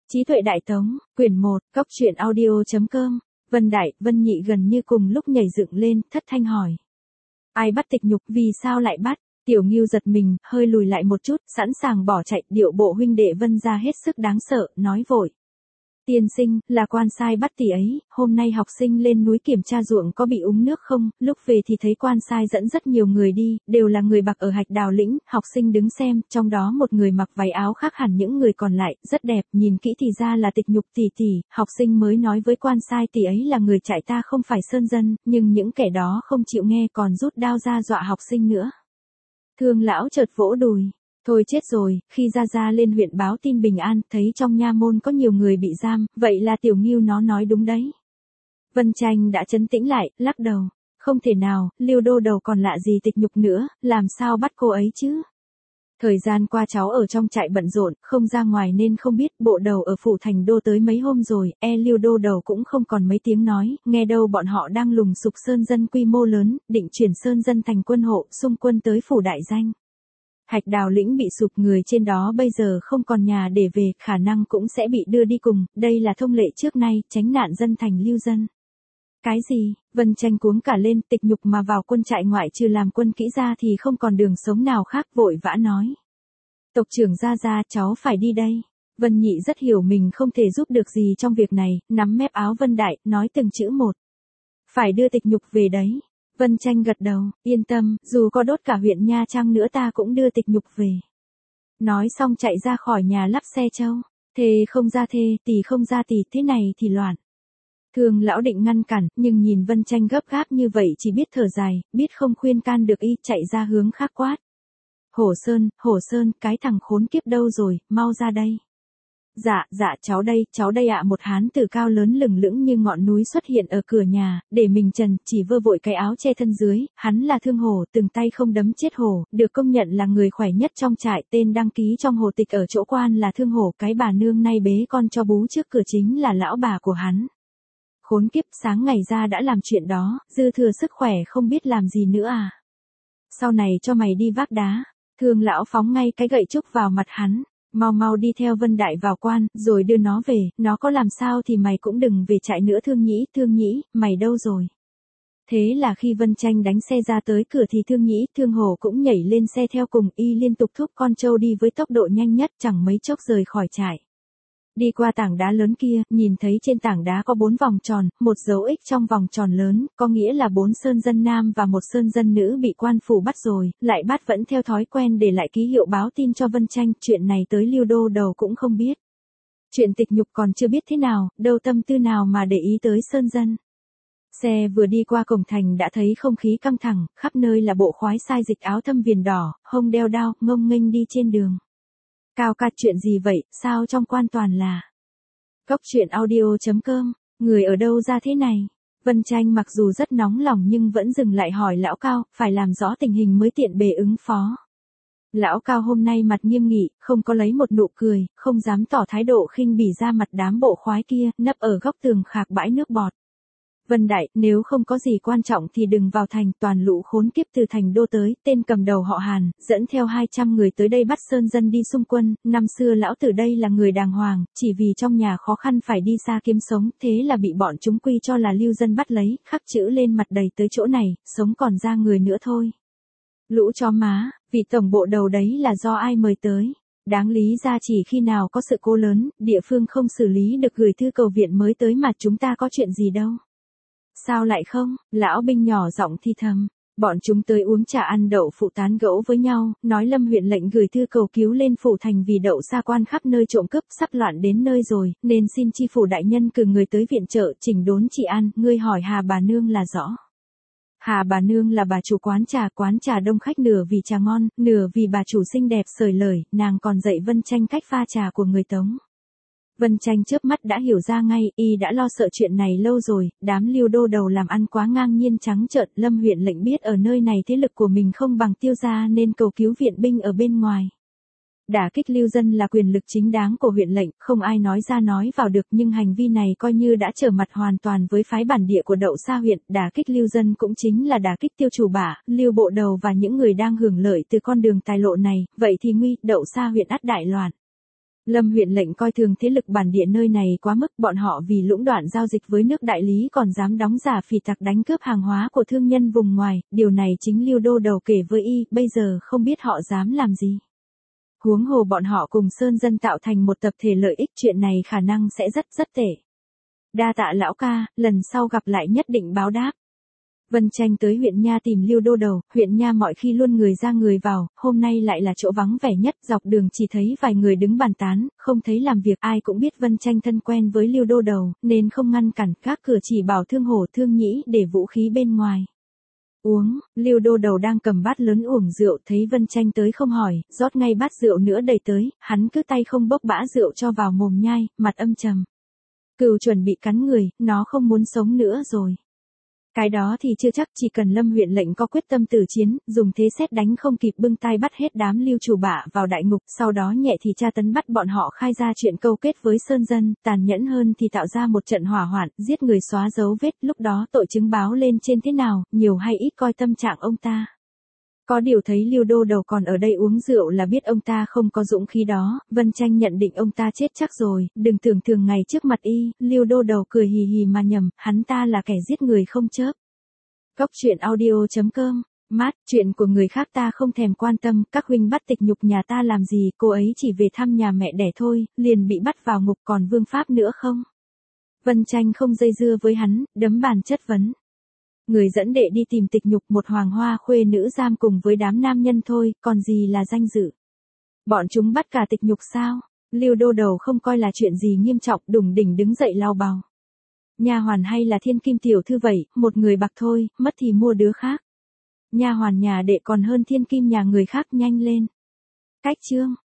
Trí tuệ đại tống, quyển 1, Cóc truyện audio.com, Vân Đại, Vân Nhị gần như cùng lúc nhảy dựng lên, thất thanh hỏi. Ai bắt Tịch Nhục, vì sao lại bắt? Tiểu Ngưu giật mình, hơi lùi lại một chút, sẵn sàng bỏ chạy, điệu bộ huynh đệ Vân ra hết sức đáng sợ, nói vội. Tiên sinh, là quan sai bắt tỷ ấy, hôm nay học sinh lên núi kiểm tra ruộng có bị úng nước không, lúc về thì thấy quan sai dẫn rất nhiều người đi, đều là người bạc ở Hạch Đào Lĩnh, học sinh đứng xem, trong đó một người mặc váy áo khác hẳn những người còn lại, rất đẹp, nhìn kỹ thì ra là Tịch Nhục tỷ tỷ, học sinh mới nói với quan sai tỷ ấy là người trại ta không phải sơn dân, nhưng những kẻ đó không chịu nghe còn rút đao ra dọa học sinh nữa. Thương lão chợt vỗ đùi. Thôi chết rồi, khi Gia lên huyện báo tin bình an, thấy trong nha môn có nhiều người bị giam, vậy là Tiểu Ngưu nó nói đúng đấy. Vân Tranh đã trấn tĩnh lại, lắc đầu. Không thể nào, Liêu đô đầu còn lạ gì Tịch Nhục nữa, làm sao bắt cô ấy chứ? Thời gian qua cháu ở trong trại bận rộn, không ra ngoài nên không biết, bộ đầu ở phủ thành đô tới mấy hôm rồi, Liêu đô đầu cũng không còn mấy tiếng nói, nghe đâu bọn họ đang lùng sục sơn dân quy mô lớn, định chuyển sơn dân thành quân hộ, xung quân tới phủ đại danh. Hạch Đào Lĩnh bị sụp, người trên đó bây giờ không còn nhà để về, khả năng cũng sẽ bị đưa đi cùng, đây là thông lệ trước nay, tránh nạn dân thành lưu dân. Cái gì? Vân Tranh cuống cả lên, Tịch Nhục mà vào quân trại ngoại trừ làm quân kỹ ra thì không còn đường sống nào khác, vội vã nói. Tộc trưởng Gia, cháu phải đi đây. Vân Nhị rất hiểu mình không thể giúp được gì trong việc này, nắm mép áo Vân Đại, nói từng chữ một. Phải đưa Tịch Nhục về đấy. Vân Tranh gật đầu, yên tâm, dù có đốt cả huyện Nha Trang nữa ta cũng đưa Tịch Nhục về. Nói xong chạy ra khỏi nhà lắp xe trâu. Thề không ra thề, tỷ không ra tỷ, thế này thì loạn. Thương lão định ngăn cản, nhưng nhìn Vân Tranh gấp gáp như vậy chỉ biết thở dài, biết không khuyên can được y, chạy ra hướng khác quát. Hổ Sơn, cái thằng khốn kiếp đâu rồi, mau ra đây. Dạ, cháu đây ạ. Một hán tử cao lớn lừng lững như ngọn núi xuất hiện ở cửa nhà, để mình trần, chỉ vơ vội cái áo che thân dưới, hắn là Thương Hổ, từng tay không đấm chết hổ, được công nhận là người khỏe nhất trong trại, tên đăng ký trong hồ tịch ở chỗ quan là Thương Hổ, cái bà nương nay bế con cho bú trước cửa chính là lão bà của hắn. Khốn kiếp, sáng ngày ra đã làm chuyện đó, dư thừa sức khỏe không biết làm gì nữa à. Sau này cho mày đi vác đá. Thương lão phóng ngay cái gậy trúc vào mặt hắn. Mau đi theo Vân Đại vào quan, rồi đưa nó về, nó có làm sao thì mày cũng đừng về trại nữa. Thương Nhĩ, mày đâu rồi? Thế là khi Vân Tranh đánh xe ra tới cửa thì Thương Hổ cũng nhảy lên xe theo cùng, y liên tục thúc con trâu đi với tốc độ nhanh nhất, chẳng mấy chốc rời khỏi trại. Đi qua tảng đá lớn kia, nhìn thấy trên tảng đá có 4 vòng tròn, một dấu X trong vòng tròn lớn, có nghĩa là 4 sơn dân nam và 1 sơn dân nữ bị quan phủ bắt rồi, lại bắt vẫn theo thói quen để lại ký hiệu báo tin cho Vân Tranh, chuyện này tới Liêu đô đầu cũng không biết. Chuyện Tịch Nhục còn chưa biết thế nào, đâu tâm tư nào mà để ý tới sơn dân. Xe vừa đi qua cổng thành đã thấy không khí căng thẳng, khắp nơi là bộ khoái sai dịch áo thâm viền đỏ, hông đeo đao, ngông nghênh đi trên đường. Cao ca, chuyện gì vậy, sao trong quan toàn là Cóc truyện audio.com, người ở đâu ra thế này? Vân Tranh mặc dù rất nóng lòng nhưng vẫn dừng lại hỏi lão Cao, phải làm rõ tình hình mới tiện bề ứng phó. Lão Cao hôm nay mặt nghiêm nghị, không có lấy một nụ cười, không dám tỏ thái độ khinh bỉ ra mặt đám bộ khoái kia, nấp ở góc tường khạc bãi nước bọt. Vân Đại, nếu không có gì quan trọng thì đừng vào thành, toàn lũ khốn kiếp từ thành đô tới, tên cầm đầu họ Hàn, dẫn theo 200 người tới đây bắt sơn dân đi xung quân, năm xưa lão tử đây là người đàng hoàng, chỉ vì trong nhà khó khăn phải đi xa kiếm sống, thế là bị bọn chúng quy cho là lưu dân bắt lấy, khắc chữ lên mặt đầy tới chỗ này, sống còn ra người nữa thôi. Lũ chó má, vị tổng bộ đầu đấy là do ai mời tới? Đáng lý ra chỉ khi nào có sự cố lớn, địa phương không xử lý được gửi thư cầu viện mới tới mà chúng ta có chuyện gì đâu. Sao lại không? Lão binh nhỏ giọng thì thầm. Bọn chúng tới uống trà ăn đậu phụ tán gẫu với nhau, nói Lâm huyện lệnh gửi thư cầu cứu lên phủ thành vì đậu xa quan khắp nơi trộm cướp, sắp loạn đến nơi rồi, nên xin chi phủ đại nhân cử người tới viện trợ, chỉnh đốn trị an. Ngươi hỏi Hà bà nương là rõ. Hà bà nương là bà chủ quán trà đông khách, nửa vì trà ngon, nửa vì bà chủ xinh đẹp sởi lời, nàng còn dạy Vân Tranh cách pha trà của người Tống. Vân Tranh chớp mắt đã hiểu ra ngay, y đã lo sợ chuyện này lâu rồi, đám Liêu đô đầu làm ăn quá ngang nhiên trắng trợn, Lâm huyện lệnh biết ở nơi này thế lực của mình không bằng Tiêu gia nên cầu cứu viện binh ở bên ngoài. Đả kích lưu dân là quyền lực chính đáng của huyện lệnh, không ai nói ra nói vào được, nhưng hành vi này coi như đã trở mặt hoàn toàn với phái bản địa của Đậu Sa huyện, đả kích lưu dân cũng chính là đả kích Tiêu chủ bả, Liêu bộ đầu và những người đang hưởng lợi từ con đường tài lộ này, vậy thì nguy, Đậu Sa huyện ắt đại loạn. Lâm huyện lệnh coi thường thế lực bản địa nơi này quá mức, bọn họ vì lũng đoạn giao dịch với nước đại lý còn dám đóng giả phỉ tặc đánh cướp hàng hóa của thương nhân vùng ngoài, điều này chính Lưu Đô Đầu kể với y, bây giờ không biết họ dám làm gì. Huống hồ bọn họ cùng Sơn Dân tạo thành một tập thể lợi ích, chuyện này khả năng sẽ rất tệ. Đa tạ lão ca, lần sau gặp lại nhất định báo đáp. Vân Tranh tới huyện Nha tìm Lưu Đô Đầu, huyện Nha mọi khi luôn người ra người vào, hôm nay lại là chỗ vắng vẻ nhất, dọc đường chỉ thấy vài người đứng bàn tán, không thấy làm việc, ai cũng biết Vân Tranh thân quen với Lưu Đô Đầu, nên không ngăn cản, các cửa chỉ bảo Thương Hổ Thương Nhĩ để vũ khí bên ngoài. Uống, Lưu Đô Đầu đang cầm bát lớn uổng rượu, thấy Vân Tranh tới không hỏi, rót ngay bát rượu nữa đầy tới, hắn cứ tay không bốc bã rượu cho vào mồm nhai, mặt âm trầm. Cừu chuẩn bị cắn người, nó không muốn sống nữa rồi. Cái đó thì chưa chắc, chỉ cần Lâm huyện lệnh có quyết tâm tử chiến, dùng thế xét đánh không kịp bưng tay bắt hết đám Lưu chủ bạ vào đại ngục, sau đó nhẹ thì tra tấn bắt bọn họ khai ra chuyện câu kết với Sơn Dân, tàn nhẫn hơn thì tạo ra một trận hỏa hoạn, giết người xóa dấu vết, lúc đó tội chứng báo lên trên thế nào, nhiều hay ít coi tâm trạng ông ta. Có điều thấy Lưu Đô Đầu còn ở đây uống rượu là biết ông ta không có dũng khí đó, Vân Tranh nhận định ông ta chết chắc rồi, đừng tưởng thường ngày trước mặt y, Lưu Đô Đầu cười hì hì mà nhầm, hắn ta là kẻ giết người không chớp. Cốc truyện audio.com, mát, chuyện của người khác ta không thèm quan tâm, các huynh bắt tịch nhục nhà ta làm gì, cô ấy chỉ về thăm nhà mẹ đẻ thôi, liền bị bắt vào ngục còn vương pháp nữa không? Vân Tranh không dây dưa với hắn, đấm bàn chất vấn. Người dẫn đệ đi tìm tịch nhục một hoàng hoa khuê nữ giam cùng với đám nam nhân thôi, còn gì là danh dự. Bọn chúng bắt cả tịch nhục sao? Lưu Đô Đầu không coi là chuyện gì nghiêm trọng, đùng đỉnh đứng dậy lau bào. Nha hoàn hay là thiên kim tiểu thư vậy, một người bạc thôi, mất thì mua đứa khác. Nha hoàn nhà đệ còn hơn thiên kim nhà người khác, nhanh lên. Cách chương.